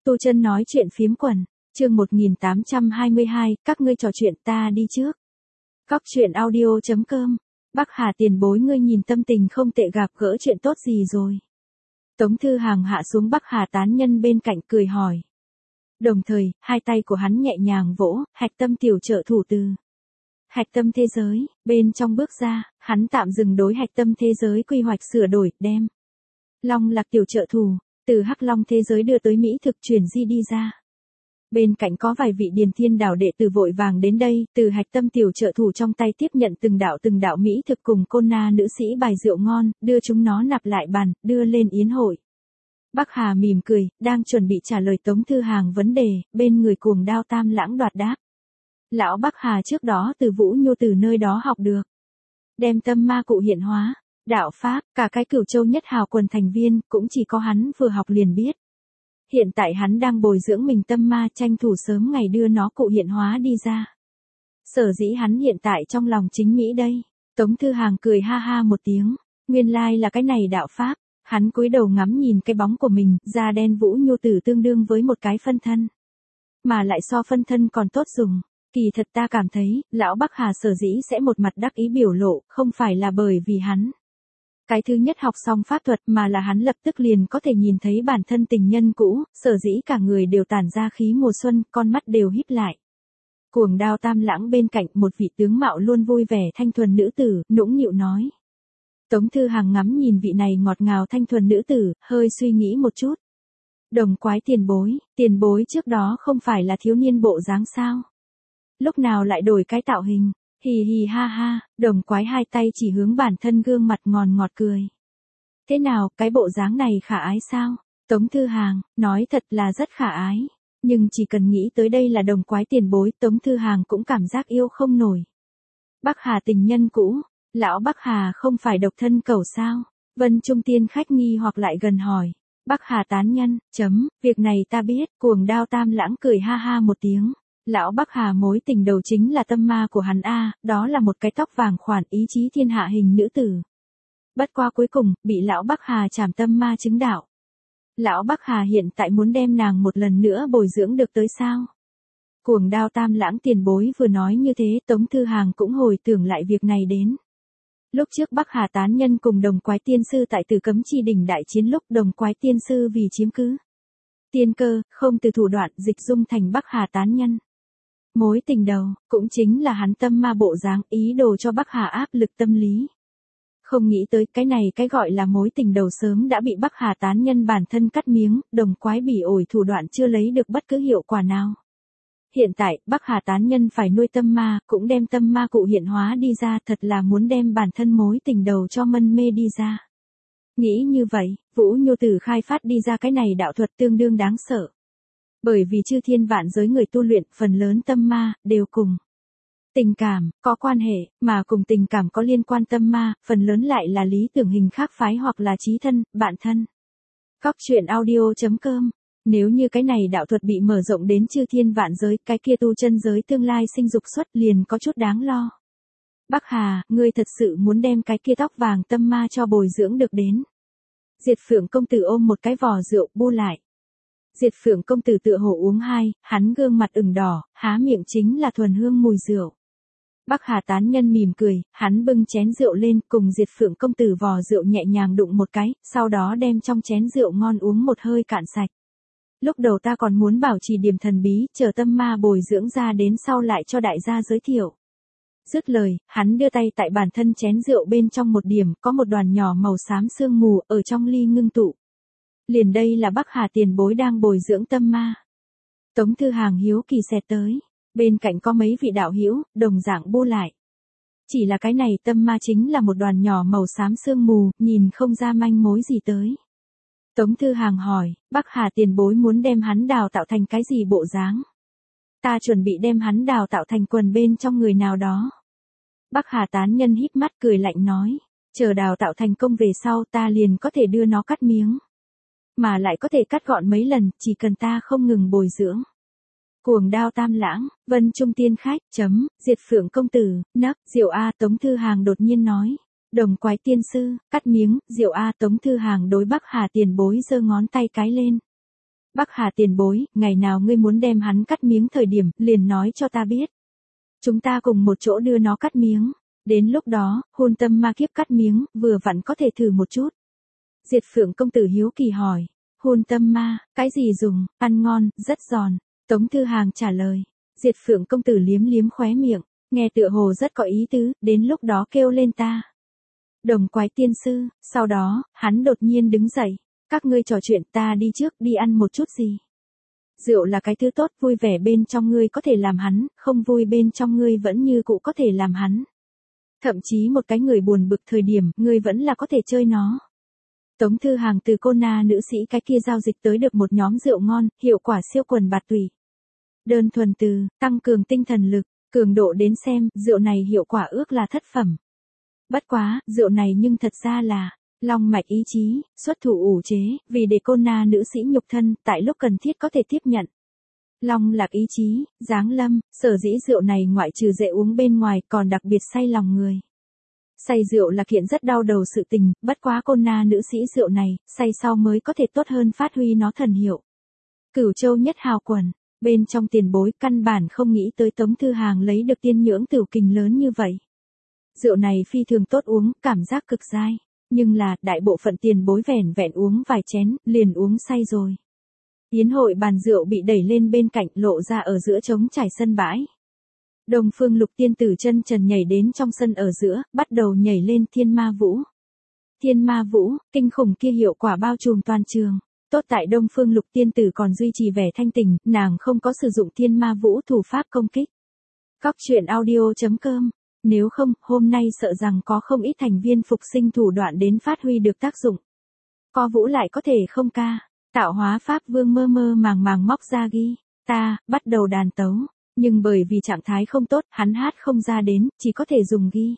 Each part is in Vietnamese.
Tu Chân nói chuyện phiếm quần, chương 1822, các ngươi trò chuyện ta đi trước. Cóc truyện audio.com, Bắc Hà tiền bối ngươi nhìn tâm tình không tệ gặp gỡ chuyện tốt gì rồi. Tống Thư Hàng hạ xuống Bắc Hà tán nhân bên cạnh cười hỏi. Đồng thời, hai tay của hắn nhẹ nhàng vỗ, hạch tâm tiểu trợ thủ từ. Hạch tâm thế giới, bên trong bước ra, hắn tạm dừng đối hạch tâm thế giới quy hoạch sửa đổi, đem. Long Lạc tiểu trợ thủ, từ Hắc Long thế giới đưa tới Mỹ thực chuyển di đi ra. Bên cạnh có vài vị Điền Thiên Đảo đệ tử vội vàng đến đây, từ hạch tâm tiểu trợ thủ trong tay tiếp nhận từng đạo Mỹ thực cùng côn na nữ sĩ bài rượu ngon, đưa chúng nó nạp lại bàn, đưa lên yến hội. Bắc Hà mỉm cười, đang chuẩn bị trả lời Tống Thư Hàng vấn đề, bên người Cuồng Đao Tam Lãng đoạt đáp. Lão Bắc Hà trước đó từ Vũ Nhu từ nơi đó học được. Đem tâm ma cụ hiện hóa, đạo pháp, cả cái Cửu Châu nhất hào quần thành viên, cũng chỉ có hắn vừa học liền biết. Hiện tại hắn đang bồi dưỡng mình tâm ma tranh thủ sớm ngày đưa nó cụ hiện hóa đi ra. Sở dĩ hắn hiện tại trong lòng chính Mỹ đây. Tống Thư Hàng cười ha ha một tiếng, nguyên lai là cái này đạo pháp. Hắn cúi đầu ngắm nhìn cái bóng của mình, da đen Vũ Nhu tử tương đương với một cái phân thân. Mà lại so phân thân còn tốt dùng. Kỳ thật ta cảm thấy, lão Bắc Hà sở dĩ sẽ một mặt đắc ý biểu lộ, không phải là bởi vì hắn. Cái thứ nhất học xong pháp thuật mà là hắn lập tức liền có thể nhìn thấy bản thân tình nhân cũ, sở dĩ cả người đều tản ra khí mùa xuân, con mắt đều híp lại. Cuồng Đao Tam Lãng bên cạnh một vị tướng mạo luôn vui vẻ thanh thuần nữ tử, nũng nịu nói. Tống Thư Hàng ngắm nhìn vị này ngọt ngào thanh thuần nữ tử, hơi suy nghĩ một chút. Đồng quái tiền bối trước đó không phải là thiếu niên bộ dáng sao? Lúc nào lại đổi cái tạo hình? Hì hì ha ha, đồng quái hai tay chỉ hướng bản thân gương mặt ngọt cười. Thế nào, cái bộ dáng này khả ái sao? Tống Thư Hàng, nói thật là rất khả ái. Nhưng chỉ cần nghĩ tới đây là đồng quái tiền bối, Tống Thư Hàng cũng cảm giác yêu không nổi. Bắc Hà tình nhân cũ, lão Bắc Hà không phải độc thân cầu sao? Vân Trung Tiên khách nghi hoặc lại gần hỏi. Bắc Hà tán nhân, việc này ta biết, Cuồng Đao Tam Lãng cười ha ha một tiếng. Lão Bắc Hà mối tình đầu chính là tâm ma của hắn a, đó là một cái tóc vàng khoản ý chí thiên hạ hình nữ tử. Bất qua cuối cùng, bị lão Bắc Hà trảm tâm ma chứng đạo. Lão Bắc Hà hiện tại muốn đem nàng một lần nữa bồi dưỡng được tới sao? Cuồng Đao Tam Lãng tiền bối vừa nói như thế, Tống Thư Hàng cũng hồi tưởng lại việc này đến. Lúc trước Bắc Hà tán nhân cùng đồng quái tiên sư tại Tử Cấm Chi đỉnh đại chiến lúc đồng quái tiên sư vì chiếm cứ tiên cơ, không từ thủ đoạn dịch dung thành Bắc Hà tán nhân. Mối tình đầu, cũng chính là hắn tâm ma bộ dáng ý đồ cho Bắc Hà áp lực tâm lý. Không nghĩ tới cái này cái gọi là mối tình đầu sớm đã bị Bắc Hà tán nhân bản thân cắt miếng, đồng quái bỉ ổi thủ đoạn chưa lấy được bất cứ hiệu quả nào. Hiện tại, Bắc Hà tán nhân phải nuôi tâm ma, cũng đem tâm ma cụ hiện hóa đi ra, thật là muốn đem bản thân mối tình đầu cho mân mê đi ra. Nghĩ như vậy, Vũ Nhu tử khai phát đi ra cái này đạo thuật tương đương đáng sợ. Bởi vì chư thiên vạn giới người tu luyện, phần lớn tâm ma, đều cùng tình cảm, có quan hệ, mà cùng tình cảm có liên quan tâm ma, phần lớn lại là lý tưởng hình khác phái hoặc là chí thân, bạn thân. Cóc truyện audio.com. Nếu như cái này đạo thuật bị mở rộng đến chư thiên vạn giới, cái kia tu chân giới tương lai sinh dục xuất liền có chút đáng lo. Bắc Hà, ngươi thật sự muốn đem cái kia tóc vàng tâm ma cho bồi dưỡng được đến. Diệt Phượng công tử ôm một cái vò rượu bu lại. Diệt Phượng công tử tựa hồ uống hai, hắn gương mặt ửng đỏ, há miệng chính là thuần hương mùi rượu. Bắc Hà tán nhân mỉm cười, hắn bưng chén rượu lên, cùng Diệt Phượng công tử vò rượu nhẹ nhàng đụng một cái, sau đó đem trong chén rượu ngon uống một hơi cạn sạch. Lúc đầu ta còn muốn bảo trì điểm thần bí, chờ tâm ma bồi dưỡng ra đến sau lại cho đại gia giới thiệu. Dứt lời, hắn đưa tay tại bản thân chén rượu bên trong một điểm, có một đoàn nhỏ màu xám sương mù, ở trong ly ngưng tụ. Liền đây là Bắc Hà tiền bối đang bồi dưỡng tâm ma. Tống Thư Hàng hiếu kỳ xẹt tới, bên cạnh có mấy vị đạo hữu, đồng dạng bu lại. Chỉ là cái này tâm ma chính là một đoàn nhỏ màu xám sương mù, nhìn không ra manh mối gì tới. Tống Thư Hàng hỏi, Bắc Hà tiền bối muốn đem hắn đào tạo thành cái gì bộ dáng? Ta chuẩn bị đem hắn đào tạo thành quần bên trong người nào đó. Bắc Hà tán nhân híp mắt cười lạnh nói, chờ đào tạo thành công về sau ta liền có thể đưa nó cắt miếng. Mà lại có thể cắt gọn mấy lần, chỉ cần ta không ngừng bồi dưỡng. Cuồng Đao Tam Lãng, Vân Trung Tiên khách, Diệt Phượng công tử, Diệu A Tống Thư Hàng đột nhiên nói. Đồng quái tiên sư, cắt miếng, Diệu A Tống Thư Hàng đối Bắc Hà tiền bối giơ ngón tay cái lên. Bắc Hà tiền bối, ngày nào ngươi muốn đem hắn cắt miếng thời điểm, liền nói cho ta biết. Chúng ta cùng một chỗ đưa nó cắt miếng. Đến lúc đó, hôn tâm ma kiếp cắt miếng, vừa vặn có thể thử một chút. Diệt Phượng công tử hiếu kỳ hỏi. Hôn tâm ma, cái gì dùng, ăn ngon, rất giòn. Tống Thư Hàng trả lời. Diệt Phượng công tử liếm liếm khóe miệng, nghe tựa hồ rất có ý tứ, đến lúc đó kêu lên ta. Đồng Quái tiên sư, sau đó, hắn đột nhiên đứng dậy. Các ngươi trò chuyện, ta đi trước, đi ăn một chút gì. Rượu là cái thứ tốt, vui vẻ bên trong ngươi có thể làm hắn, không vui bên trong ngươi vẫn như cũ có thể làm hắn. Thậm chí một cái người buồn bực thời điểm, ngươi vẫn là có thể chơi nó. Tống Thư Hàng từ cô na nữ sĩ cái kia giao dịch tới được một nhóm rượu ngon, hiệu quả siêu quần bạt tùy. Đơn thuần từ, tăng cường tinh thần lực, cường độ đến xem, rượu này hiệu quả ước là thất phẩm. Bất quá, rượu này nhưng thật ra là, long mạch ý chí, xuất thủ ủ chế, vì để cô na nữ sĩ nhục thân, tại lúc cần thiết có thể tiếp nhận. Long lạc ý chí, giáng lâm, sở dĩ rượu này ngoại trừ dễ uống bên ngoài còn đặc biệt say lòng người. Say rượu là kiện rất đau đầu sự tình, bất quá cô na nữ sĩ rượu này, say sau mới có thể tốt hơn phát huy nó thần hiệu. Cửu Châu nhất hào quần, bên trong tiền bối căn bản không nghĩ tới Tống Thư Hàng lấy được tiên nhưỡng tửu kình lớn như vậy. Rượu này phi thường tốt uống, cảm giác cực dai, nhưng là đại bộ phận tiền bối vẻn vẹn uống vài chén, liền uống say rồi. Yến hội bàn rượu bị đẩy lên bên cạnh lộ ra ở giữa trống trải sân bãi. Đông Phương Lục tiên tử chân trần nhảy đến trong sân ở giữa, bắt đầu nhảy lên thiên ma vũ. Thiên ma vũ, kinh khủng kia hiệu quả bao trùm toàn trường. Tốt tại Đông Phương Lục tiên tử còn duy trì vẻ thanh tình, nàng không có sử dụng thiên ma vũ thủ pháp công kích. Cóc truyện audio.com. Nếu không, hôm nay sợ rằng có không ít thành viên phục sinh thủ đoạn đến phát huy được tác dụng. Co vũ lại có thể không ca. Tạo hóa Pháp Vương mơ mơ màng màng móc ra ghi. Ta, bắt đầu đàn tấu. Nhưng bởi vì trạng thái không tốt, hắn hát không ra đến, chỉ có thể dùng ghi.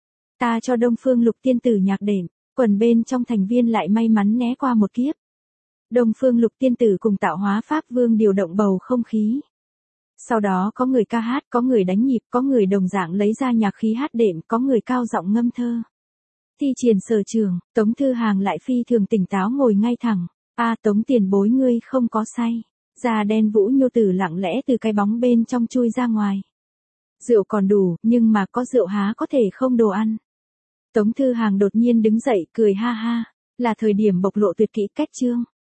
Ta cho Đông Phương Lục tiên tử nhạc đệm, quần bên trong thành viên lại may mắn né qua một kiếp. Đông Phương Lục tiên tử cùng Tạo hóa Pháp Vương điều động bầu không khí. Sau đó có người ca hát, có người đánh nhịp, có người đồng dạng lấy ra nhạc khí hát đệm, có người cao giọng ngâm thơ. Thi triển sở trường, Tống Thư Hàng lại phi thường tỉnh táo ngồi ngay thẳng. Tống tiền bối ngươi không có say. Da đen Vũ Nhô Tử lặng lẽ từ cái bóng bên trong chui ra ngoài. Rượu còn đủ, nhưng mà có rượu há có thể không đồ ăn. Tống Thư Hàng đột nhiên đứng dậy, cười ha ha. Là thời điểm bộc lộ tuyệt kỹ cách chương.